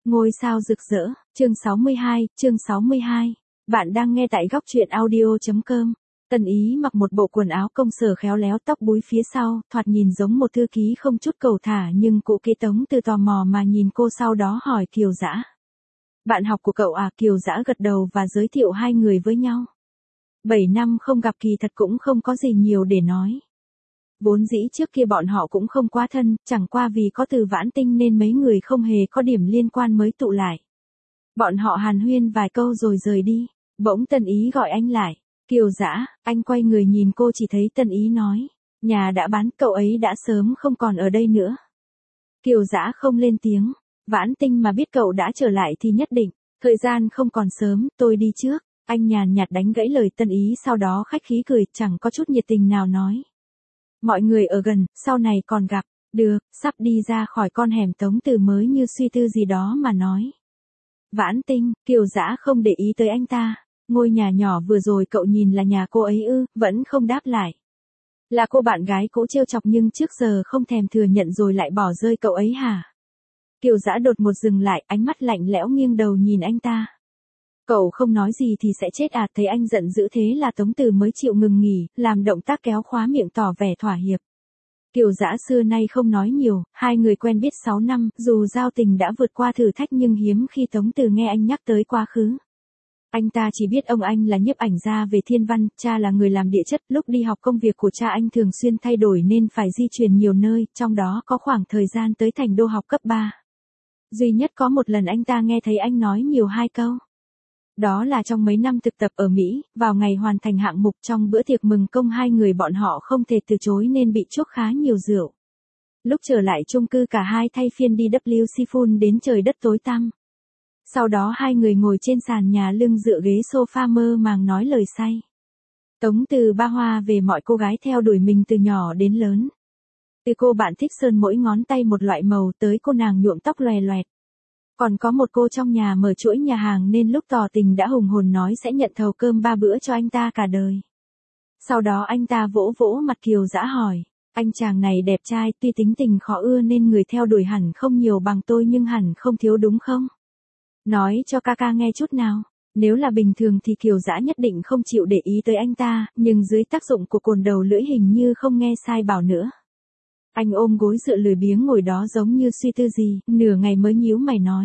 Ngôi sao rực rỡ, chương 62. Bạn đang nghe tại góc truyện audio.com. Tần Ý mặc một bộ quần áo công sở khéo léo, tóc búi phía sau, thoạt nhìn giống một thư ký không chút cầu thả, nhưng cụ kế Tống Từ tò mò mà nhìn cô, sau đó hỏi Kiều Dã. Bạn học của cậu à? Kiều Dã gật đầu và giới thiệu hai người với nhau. 7 năm không gặp kỳ thật cũng không có gì nhiều để nói. Vốn dĩ trước kia bọn họ cũng không quá thân, chẳng qua vì có Từ Vãn Tinh nên mấy người không hề có điểm liên quan mới tụ lại. Bọn họ hàn huyên vài câu rồi rời đi, bỗng Tần Ý gọi anh lại. Kiều Dã, anh quay người nhìn cô, chỉ thấy Tần Ý nói, nhà đã bán, cậu ấy đã sớm không còn ở đây nữa. Kiều Dã không lên tiếng, Vãn Tinh mà biết cậu đã trở lại thì nhất định, thời gian không còn sớm, tôi đi trước. Anh nhàn nhạt đánh gãy lời Tần Ý, sau đó khách khí cười, chẳng có chút nhiệt tình nào nói. Mọi người ở gần, sau này còn gặp. Được, sắp đi ra khỏi con hẻm, Tống Từ mới như suy tư gì đó mà nói. Vãn Tinh, Kiều Dã không để ý tới anh ta. Ngôi nhà nhỏ vừa rồi cậu nhìn là nhà cô ấy ư? Vẫn không đáp lại. Là cô bạn gái cũ trêu chọc nhưng trước giờ không thèm thừa nhận rồi lại bỏ rơi cậu ấy hả? Kiều Dã đột ngột dừng lại, ánh mắt lạnh lẽo nghiêng đầu nhìn anh ta. Cậu không nói gì thì sẽ chết à? Thấy anh giận dữ thế là Tống Từ mới chịu ngừng nghỉ, làm động tác kéo khóa miệng tỏ vẻ thỏa hiệp. Kiều Dã xưa nay không nói nhiều, hai người quen biết 6 năm, dù giao tình đã vượt qua thử thách nhưng hiếm khi Tống Từ nghe anh nhắc tới quá khứ. Anh ta chỉ biết ông anh là nhiếp ảnh gia về thiên văn, cha là người làm địa chất, lúc đi học công việc của cha anh thường xuyên thay đổi nên phải di chuyển nhiều nơi, trong đó có khoảng thời gian tới Thành Đô học cấp 3. Duy nhất có một lần anh ta nghe thấy anh nói nhiều 2 câu. Đó là trong mấy năm thực tập ở Mỹ, vào ngày hoàn thành hạng mục, trong bữa tiệc mừng công hai người bọn họ không thể từ chối nên bị chuốc khá nhiều rượu. Lúc trở lại chung cư cả hai thay phiên đi WC full đến trời đất tối tăm. Sau đó hai người ngồi trên sàn nhà, lưng dựa ghế sofa mơ màng nói lời say. Tống Từ ba hoa về mọi cô gái theo đuổi mình từ nhỏ đến lớn. Từ cô bạn thích sơn mỗi ngón tay một loại màu tới cô nàng nhuộm tóc loè loẹt. Còn có một cô trong nhà mở chuỗi nhà hàng nên lúc tỏ tình đã hùng hồn nói sẽ nhận thầu cơm 3 bữa cho anh ta cả đời. Sau đó anh ta vỗ vỗ mặt Kiều Dã hỏi, anh chàng này đẹp trai, tuy tính tình khó ưa nên người theo đuổi hẳn không nhiều bằng tôi nhưng hẳn không thiếu đúng không? Nói cho ca ca nghe chút nào. Nếu là bình thường thì Kiều Dã nhất định không chịu để ý tới anh ta, nhưng dưới tác dụng của cồn đầu lưỡi hình như không nghe sai bảo nữa. Anh ôm gối dựa lười biếng ngồi đó giống như suy tư gì, nửa ngày mới nhíu mày nói.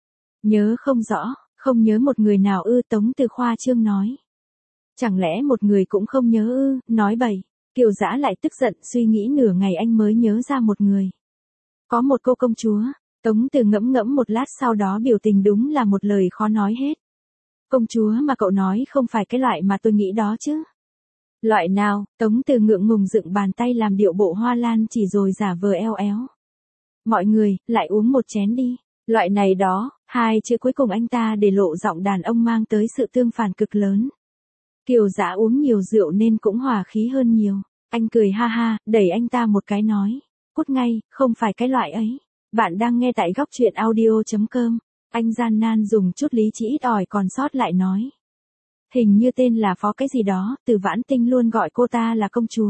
Nhớ không rõ, không nhớ một người nào ư? Tống Từ khoa trương nói. Chẳng lẽ một người cũng không nhớ ư? Nói bậy. Kiều Dã lại tức giận, suy nghĩ nửa ngày anh mới nhớ ra một người. Có một cô công chúa. Tống Từ ngẫm ngẫm một lát sau đó biểu tình đúng là một lời khó nói hết. Công chúa mà cậu nói không phải cái loại mà tôi nghĩ đó chứ. Loại nào? Tống Từ ngượng ngùng dựng bàn tay làm điệu bộ hoa lan chỉ rồi giả vờ eo éo. Mọi người, lại uống một chén đi. Loại này đó, hai chữ cuối cùng anh ta để lộ giọng đàn ông mang tới sự tương phản cực lớn. Kiều Dã uống nhiều rượu nên cũng hòa khí hơn nhiều. Anh cười ha ha, đẩy anh ta một cái nói. Cút ngay, không phải cái loại ấy. Bạn đang nghe tại góc truyện audio.com. Anh gian nan dùng chút lý trí ít ỏi còn sót lại nói. Hình như tên là Phó cái gì đó, Từ Vãn Tinh luôn gọi cô ta là công chúa.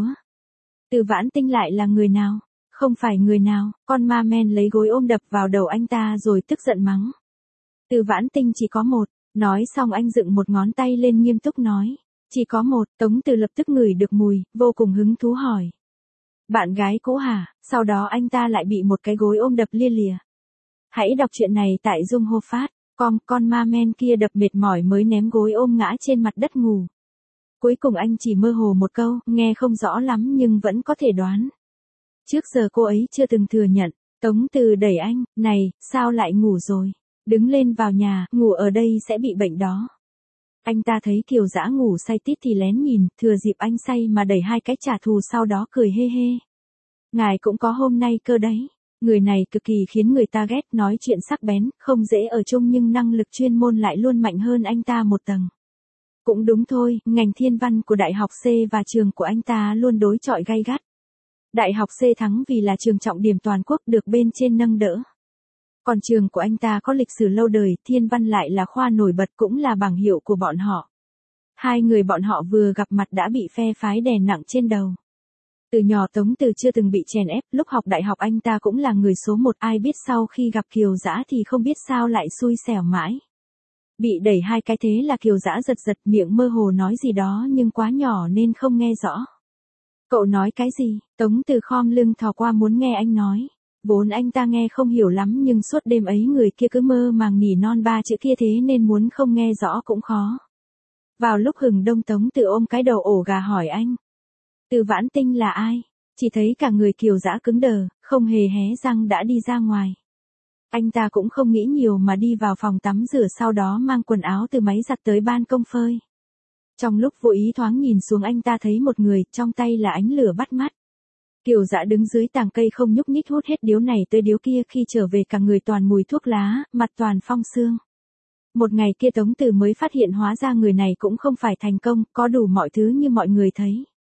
Từ Vãn Tinh lại là người nào? Không phải người nào, con ma men lấy gối ôm đập vào đầu anh ta rồi tức giận mắng. Từ Vãn Tinh chỉ có một, nói xong anh dựng một ngón tay lên nghiêm túc nói. Chỉ có một. Tống Từ lập tức ngửi được mùi, vô cùng hứng thú hỏi. Bạn gái cũ hả? Sau đó anh ta lại bị một cái gối ôm đập lia lịa. Hãy đọc truyện này tại Dung Hô Phát. Con ma men kia đập mệt mỏi mới ném gối ôm ngã trên mặt đất ngủ. Cuối cùng anh chỉ mơ hồ một câu, nghe không rõ lắm nhưng vẫn có thể đoán. Trước giờ cô ấy chưa từng thừa nhận. Tống Từ đẩy anh, này, sao lại ngủ rồi? Đứng lên vào nhà, ngủ ở đây sẽ bị bệnh đó. Anh ta thấy Kiều Dã ngủ say tít thì lén nhìn, thừa dịp anh say mà đẩy 2 cái trả thù, sau đó cười hê hê. Ngài cũng có hôm nay cơ đấy. Người này cực kỳ khiến người ta ghét, nói chuyện sắc bén, không dễ ở chung nhưng năng lực chuyên môn lại luôn mạnh hơn anh ta một tầng. Cũng đúng thôi, ngành thiên văn của Đại học C và trường của anh ta luôn đối chọi gay gắt. Đại học C thắng vì là trường trọng điểm toàn quốc được bên trên nâng đỡ. Còn trường của anh ta có lịch sử lâu đời, thiên văn lại là khoa nổi bật cũng là bảng hiệu của bọn họ. Hai người bọn họ vừa gặp mặt đã bị phe phái đè nặng trên đầu. Từ nhỏ Tống Từ chưa từng bị chèn ép, lúc học đại học anh ta cũng là người số một, ai biết sau khi gặp Kiều Dã thì không biết sao lại xui xẻo mãi. Bị đẩy hai cái thế là Kiều Dã giật giật miệng mơ hồ nói gì đó nhưng quá nhỏ nên không nghe rõ. Cậu nói cái gì? Tống Từ khom lưng thò qua muốn nghe anh nói. Vốn anh ta nghe không hiểu lắm nhưng suốt đêm ấy người kia cứ mơ màng nỉ non ba chữ kia thế nên muốn không nghe rõ cũng khó. Vào lúc hừng đông Tống Từ ôm cái đầu ổ gà hỏi anh. Từ Vãn Tinh là ai? Chỉ thấy cả người Kiều Dã cứng đờ, không hề hé răng đã đi ra ngoài. Anh ta cũng không nghĩ nhiều mà đi vào phòng tắm rửa sau đó mang quần áo từ máy giặt tới ban công phơi. Trong lúc vô ý thoáng nhìn xuống anh ta thấy một người, trong tay là ánh lửa bắt mắt. Kiều Dã đứng dưới tàng cây không nhúc nhích hút hết điếu này tới điếu kia, khi trở về cả người toàn mùi thuốc lá, mặt toàn phong sương. Một ngày kia Tống Từ mới phát hiện hóa ra người này cũng không phải thành công, có đủ mọi thứ như mọi người thấy.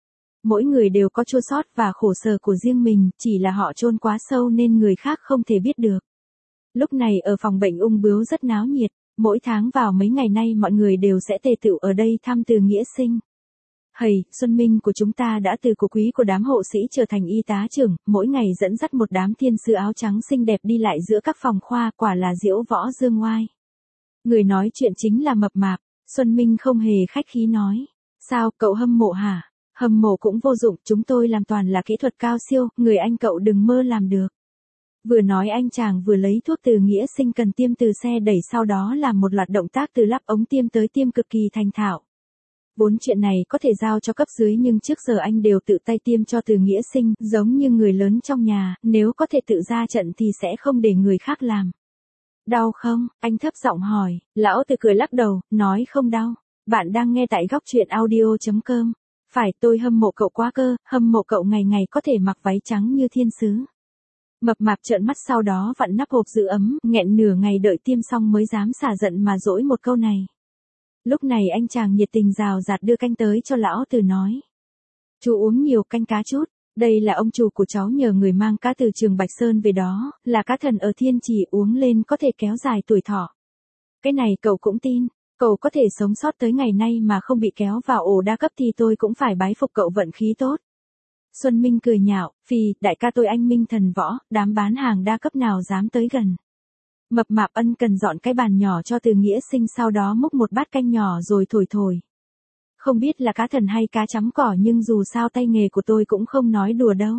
Mỗi người đều có chua xót và khổ sở của riêng mình, chỉ là họ chôn quá sâu nên người khác không thể biết được. Lúc này ở phòng bệnh ung bướu rất náo nhiệt, mỗi tháng vào mấy ngày nay mọi người đều sẽ tề tựu ở đây thăm Từ nghĩa sinh. Hầy, Xuân Minh của chúng ta đã từ của quý của đám hộ sĩ trở thành y tá trưởng, mỗi ngày dẫn dắt một đám thiên sứ áo trắng xinh đẹp đi lại giữa các phòng khoa, quả là diễu võ dương oai. Người nói chuyện chính là Mập Mạp, Xuân Minh không hề khách khí nói. Sao, cậu hâm mộ hả? Hâm mộ cũng vô dụng, chúng tôi làm toàn là kỹ thuật cao siêu, người anh cậu đừng mơ làm được. Vừa nói anh chàng vừa lấy thuốc Từ nghĩa sinh cần tiêm từ xe đẩy, sau đó làm một loạt động tác từ lắp ống tiêm tới tiêm cực kỳ thành thạo. Vốn chuyện này có thể giao cho cấp dưới nhưng trước giờ anh đều tự tay tiêm cho Từ nghĩa sinh, giống như người lớn trong nhà, nếu có thể tự ra trận thì sẽ không để người khác làm. Đau không? Anh thấp giọng hỏi, lão Từ cười lắc đầu, nói không đau. Bạn đang nghe tại góc truyện audio.com. Phải, tôi hâm mộ cậu quá cơ, hâm mộ cậu ngày ngày có thể mặc váy trắng như thiên sứ. Mập Mạp trợn mắt sau đó vặn nắp hộp giữ ấm, nghẹn nửa ngày đợi tiêm xong mới dám xả giận mà dỗi một câu này. Lúc này anh chàng nhiệt tình rào rạt đưa canh tới cho lão Từ nói. Chú uống nhiều canh cá chút, đây là ông chủ của cháu nhờ người mang cá từ trường Bạch Sơn về đó, là cá thần ở Thiên Trì, uống lên có thể kéo dài tuổi thọ. Cái này cậu cũng tin, cậu có thể sống sót tới ngày nay mà không bị kéo vào ổ đa cấp thì tôi cũng phải bái phục cậu vận khí tốt. Xuân Minh cười nhạo, phì, đại ca tôi anh minh thần võ, đám bán hàng đa cấp nào dám tới gần. Mập Mạp ân cần dọn cái bàn nhỏ cho Từ nghĩa sinh, sau đó múc một bát canh nhỏ rồi thổi. Không biết là cá thần hay cá chấm cỏ nhưng dù sao tay nghề của tôi cũng không nói đùa đâu.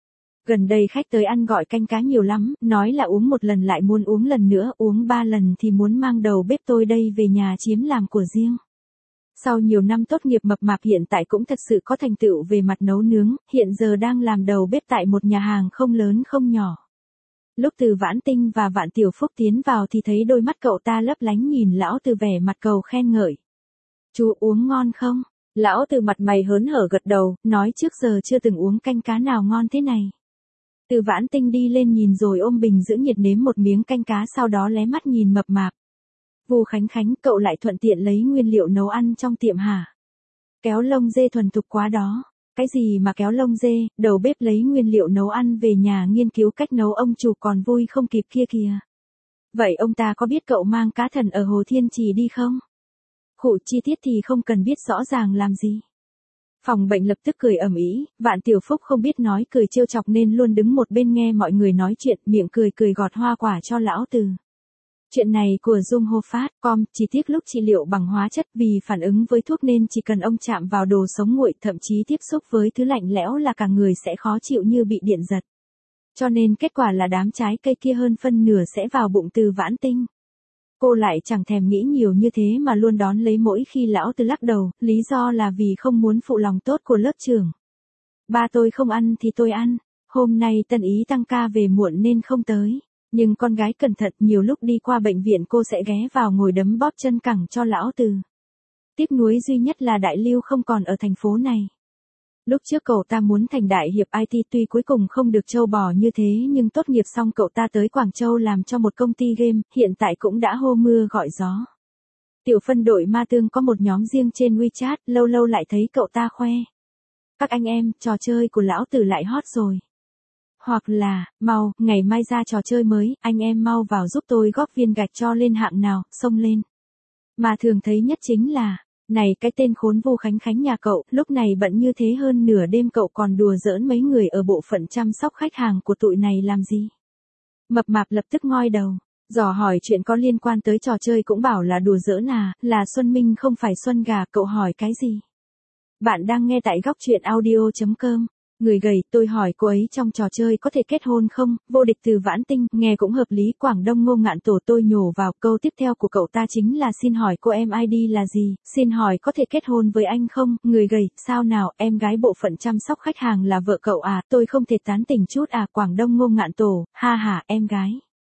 Gần đây khách tới ăn gọi canh cá nhiều lắm, nói là uống một lần lại muốn uống lần nữa, uống 3 lần thì muốn mang đầu bếp tôi đây về nhà chiếm làm của riêng. Sau nhiều năm tốt nghiệp, Mập Mạp hiện tại cũng thật sự có thành tựu về mặt nấu nướng, hiện giờ đang làm đầu bếp tại một nhà hàng không lớn không nhỏ. Lúc Từ Vãn Tinh và Vạn Tiểu Phúc tiến vào thì thấy đôi mắt cậu ta lấp lánh nhìn lão Từ vẻ mặt cầu khen ngợi. Chú uống ngon không? Lão Từ mặt mày hớn hở gật đầu, nói trước giờ chưa từng uống canh cá nào ngon thế này. Từ Vãn Tinh đi lên nhìn rồi ôm bình giữ nhiệt nếm một miếng canh cá, sau đó lé mắt nhìn Mập Mạp. Vù Khánh Khánh, cậu lại thuận tiện lấy nguyên liệu nấu ăn trong tiệm hả? Kéo lông dê thuần thục quá đó. Cái gì mà kéo lông dê, đầu bếp lấy nguyên liệu nấu ăn về nhà nghiên cứu cách nấu, ông chủ còn vui không kịp kia kìa. Vậy ông ta có biết cậu mang cá thần ở Hồ Thiên Trì đi không? Khụ, chi tiết thì không cần biết rõ ràng làm gì. Phòng bệnh lập tức cười ầm ĩ, Vạn Tiểu Phúc không biết nói cười trêu chọc nên luôn đứng một bên nghe mọi người nói chuyện, miệng cười gọt hoa quả cho lão Từ. Chuyện này của Dung Hô Phát, chỉ tiếc lúc trị liệu bằng hóa chất vì phản ứng với thuốc nên chỉ cần ông chạm vào đồ sống nguội, thậm chí tiếp xúc với thứ lạnh lẽo là cả người sẽ khó chịu như bị điện giật. Cho nên kết quả là đám trái cây kia hơn phân nửa sẽ vào bụng Từ Vãn Tinh. Cô lại chẳng thèm nghĩ nhiều như thế mà luôn đón lấy mỗi khi lão Từ lắc đầu, lý do là vì không muốn phụ lòng tốt của lớp trưởng. Ba tôi không ăn thì tôi ăn, hôm nay Tân Ý tăng ca về muộn nên không tới. Nhưng con gái cẩn thận, nhiều lúc đi qua bệnh viện cô sẽ ghé vào ngồi đấm bóp chân cẳng cho lão Từ. Tiếc nuối duy nhất là Đại Lưu không còn ở thành phố này. Lúc trước cậu ta muốn thành đại hiệp IT, tuy cuối cùng không được trâu bò như thế nhưng tốt nghiệp xong cậu ta tới Quảng Châu làm cho một công ty game, hiện tại cũng đã hô mưa gọi gió. Tiểu phân đội ma tương có một nhóm riêng trên WeChat, lâu lâu lại thấy cậu ta khoe. Các anh em, trò chơi của lão Từ lại hot rồi. Hoặc là, mau, ngày mai ra trò chơi mới, anh em mau vào giúp tôi góp viên gạch cho lên hạng nào, xông lên. Mà thường thấy nhất chính là, Này cái tên khốn Vu Khánh Khánh nhà cậu, lúc này bận như thế hơn nửa đêm cậu còn đùa giỡn mấy người ở bộ phận chăm sóc khách hàng của tụi này làm gì? Mập mạp lập tức ngoi đầu, dò hỏi chuyện có liên quan tới trò chơi cũng bảo là đùa giỡn à, là Xuân Minh không phải Xuân Gà, cậu hỏi cái gì? Bạn đang nghe tại góc truyện audio.com. Người gầy, tôi hỏi cô ấy trong trò chơi có thể kết hôn không? Vô địch từ Vãn Tinh, nghe cũng hợp lý. Quảng Đông Ngô Ngạn Tổ, tôi nhổ vào câu tiếp theo của cậu ta chính là xin hỏi cô em ID là gì? Xin hỏi có thể kết hôn với anh không? Người gầy, sao nào, em gái bộ phận chăm sóc khách hàng là vợ cậu à? Tôi không thể tán tỉnh chút à? Quảng Đông Ngô Ngạn Tổ, ha ha, em gái.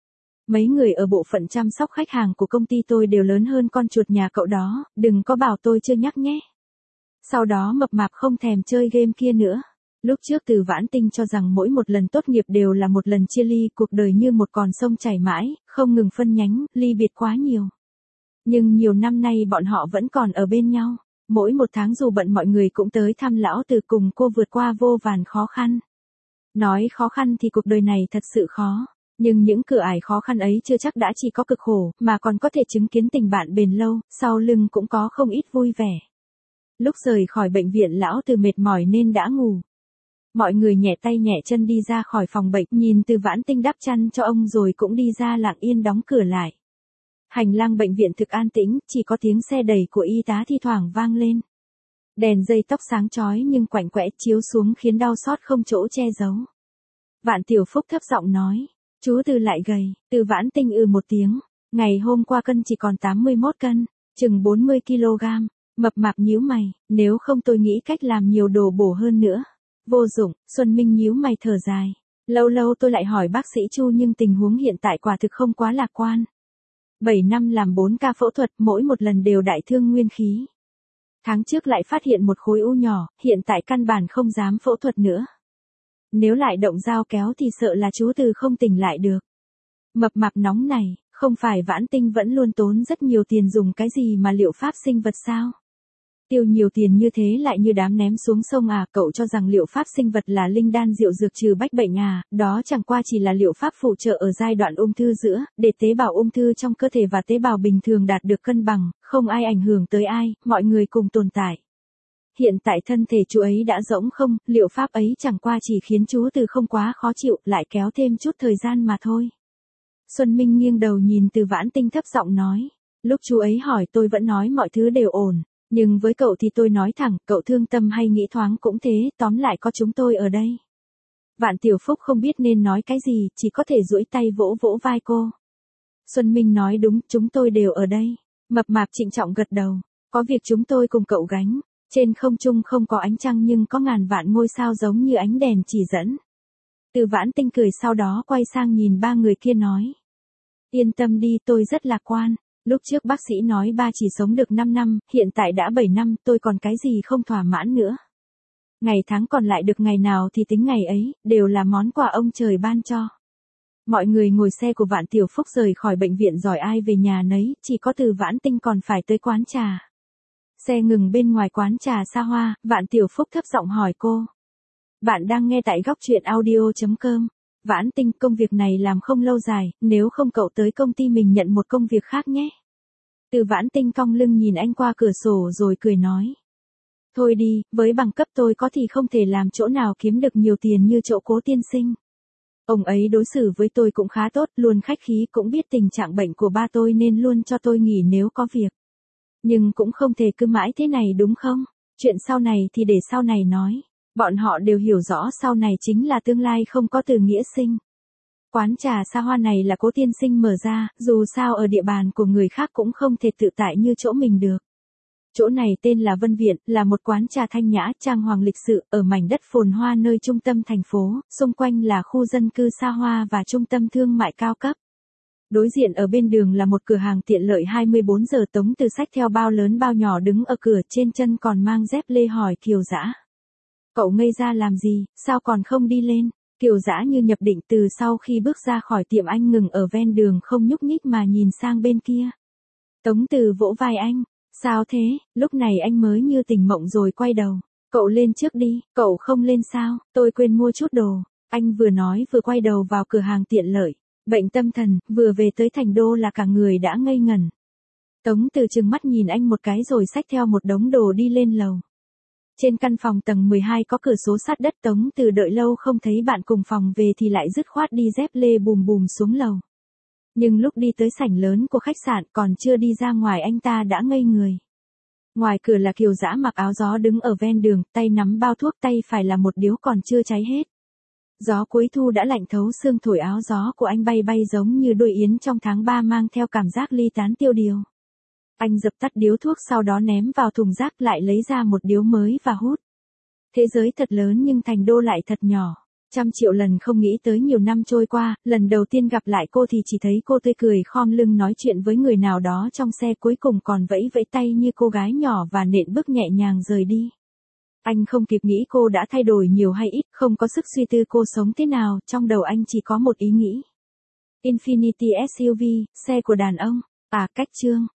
Mấy người ở bộ phận chăm sóc khách hàng của công ty tôi đều lớn hơn con chuột nhà cậu đó, đừng có bảo tôi chưa nhắc nhé. Sau đó mập mạp không thèm chơi game kia nữa. Lúc trước Từ Vãn Tinh cho rằng mỗi một lần tốt nghiệp đều là một lần chia ly, cuộc đời như một con sông chảy mãi, không ngừng phân nhánh, ly biệt quá nhiều. Nhưng nhiều năm nay bọn họ vẫn còn ở bên nhau. Mỗi một tháng dù bận mọi người cũng tới thăm lão Từ cùng cô vượt qua vô vàn khó khăn. Nói khó khăn thì cuộc đời này thật sự khó. Nhưng những cửa ải khó khăn ấy chưa chắc đã chỉ có cực khổ, mà còn có thể chứng kiến tình bạn bền lâu, sau lưng cũng có không ít vui vẻ. Lúc rời khỏi bệnh viện lão Từ mệt mỏi nên đã ngủ. Mọi người nhẹ tay nhẹ chân đi ra khỏi phòng bệnh, nhìn Từ Vãn Tinh đắp chăn cho ông rồi cũng đi ra lặng yên đóng cửa lại. Hành lang bệnh viện thực an tĩnh, chỉ có tiếng xe đẩy của y tá thi thoảng vang lên. Đèn dây tóc sáng chói nhưng quạnh quẽ chiếu xuống khiến đau xót không chỗ che giấu. Vạn Tiểu Phúc thấp giọng nói, chú Từ lại gầy. Từ Vãn Tinh một tiếng, ngày hôm qua cân chỉ còn 81 cân, chừng 40 kg. Mập mạp nhíu mày, nếu không tôi nghĩ cách làm nhiều đồ bổ hơn nữa. Vô dụng, Xuân Minh nhíu mày thở dài. Lâu lâu tôi lại hỏi bác sĩ Chu nhưng tình huống hiện tại quả thực không quá lạc quan. 7 năm làm 4 ca phẫu thuật, mỗi một lần đều đại thương nguyên khí. Tháng trước lại phát hiện một khối u nhỏ, hiện tại căn bản không dám phẫu thuật nữa. Nếu lại động dao kéo thì sợ là chú Từ không tỉnh lại được. Mập mạp nóng này, không phải Vãn Tinh vẫn luôn tốn rất nhiều tiền dùng cái gì mà liệu pháp sinh vật sao? Tiêu nhiều tiền như thế lại như đám ném xuống sông à, cậu cho rằng liệu pháp sinh vật là linh đan diệu dược trừ bách bệnh à, đó chẳng qua chỉ là liệu pháp phụ trợ ở giai đoạn ung thư giữa, để tế bào ung thư trong cơ thể và tế bào bình thường đạt được cân bằng, không ai ảnh hưởng tới ai, mọi người cùng tồn tại. Hiện tại thân thể chú ấy đã rỗng không, liệu pháp ấy chẳng qua chỉ khiến chú Từ không quá khó chịu, lại kéo thêm chút thời gian mà thôi. Xuân Minh nghiêng đầu nhìn Từ Vãn Tinh thấp giọng nói, lúc chú ấy hỏi tôi vẫn nói mọi thứ đều ổn. Nhưng với cậu thì tôi nói thẳng, cậu thương tâm hay nghĩ thoáng cũng thế, tóm lại có chúng tôi ở đây. Vạn Tiểu Phúc không biết nên nói cái gì, chỉ có thể duỗi tay vỗ vỗ vai cô. Xuân Minh nói đúng, chúng tôi đều ở đây. Mập mạp trịnh trọng gật đầu, có việc chúng tôi cùng cậu gánh. Trên không trung không có ánh trăng nhưng có ngàn vạn ngôi sao giống như ánh đèn chỉ dẫn. Từ Vãn Tinh cười sau đó quay sang nhìn ba người kia nói. Yên tâm đi, tôi rất lạc quan. Lúc trước bác sĩ nói ba chỉ sống được 5 năm, hiện tại đã 7 năm, tôi còn cái gì không thỏa mãn nữa. Ngày tháng còn lại được ngày nào thì tính ngày ấy, đều là món quà ông trời ban cho. Mọi người ngồi xe của Vạn Tiểu Phúc rời khỏi bệnh viện giỏi ai về nhà nấy, chỉ có Từ Vãn Tinh còn phải tới quán trà. Xe ngừng bên ngoài quán trà xa hoa, Vạn Tiểu Phúc thấp giọng hỏi cô. Bạn đang nghe tại góc truyện audio.com. Vãn Tinh, công việc này làm không lâu dài, nếu không cậu tới công ty mình nhận một công việc khác nhé. Từ Vãn Tinh cong lưng nhìn anh qua cửa sổ rồi cười nói. Thôi đi, với bằng cấp tôi có thì không thể làm chỗ nào kiếm được nhiều tiền như chỗ Cố tiên sinh. Ông ấy đối xử với tôi cũng khá tốt, luôn khách khí, cũng biết tình trạng bệnh của ba tôi nên luôn cho tôi nghỉ nếu có việc. Nhưng cũng không thể cứ mãi thế này đúng không? Chuyện sau này thì để sau này nói. Bọn họ đều hiểu rõ sau này chính là tương lai không có từ nghĩa sinh. Quán trà xa hoa này là Cố tiên sinh mở ra, dù sao ở địa bàn của người khác cũng không thể tự tại như chỗ mình được. Chỗ này tên là Vân Viện, là một quán trà thanh nhã, trang hoàng lịch sự, ở mảnh đất phồn hoa nơi trung tâm thành phố, xung quanh là khu dân cư xa hoa và trung tâm thương mại cao cấp. Đối diện ở bên đường là một cửa hàng tiện lợi 24 giờ. Tống Từ xách theo bao lớn bao nhỏ đứng ở cửa, trên chân còn mang dép lê hỏi Kiều Dã. Cậu ngây ra làm gì, sao còn không đi lên? Kiều Dã như nhập định, từ sau khi bước ra khỏi tiệm anh ngừng ở ven đường không nhúc nhích mà nhìn sang bên kia. Tống Từ vỗ vai anh, sao thế, lúc này anh mới như tỉnh mộng rồi quay đầu. Cậu lên trước đi, cậu không lên sao, tôi quên mua chút đồ. Anh vừa nói vừa quay đầu vào cửa hàng tiện lợi. Bệnh tâm thần, vừa về tới thành đô là cả người đã ngây ngẩn. Tống Từ trừng mắt nhìn anh một cái rồi xách theo một đống đồ đi lên lầu. Trên căn phòng tầng 12 có cửa sổ sát đất, Tống Từ đợi lâu không thấy bạn cùng phòng về thì lại dứt khoát đi dép lê bùm bùm xuống lầu. Nhưng lúc đi tới sảnh lớn của khách sạn còn chưa đi ra ngoài anh ta đã ngây người. Ngoài cửa là Kiều Dã mặc áo gió đứng ở ven đường, tay nắm bao thuốc, tay phải là một điếu còn chưa cháy hết. Gió cuối thu đã lạnh thấu xương thổi áo gió của anh bay bay giống như đôi yến trong tháng 3 mang theo cảm giác ly tán tiêu điều. Anh dập tắt điếu thuốc sau đó ném vào thùng rác, lại lấy ra một điếu mới và hút. Thế giới thật lớn nhưng thành đô lại thật nhỏ. 100.000.000 lần không nghĩ tới nhiều năm trôi qua, lần đầu tiên gặp lại cô thì chỉ thấy cô tươi cười khom lưng nói chuyện với người nào đó trong xe, cuối cùng còn vẫy vẫy tay như cô gái nhỏ và nện bước nhẹ nhàng rời đi. Anh không kịp nghĩ cô đã thay đổi nhiều hay ít, không có sức suy tư cô sống thế nào, trong đầu anh chỉ có một ý nghĩ. Infiniti SUV, xe của đàn ông. À, cách chương.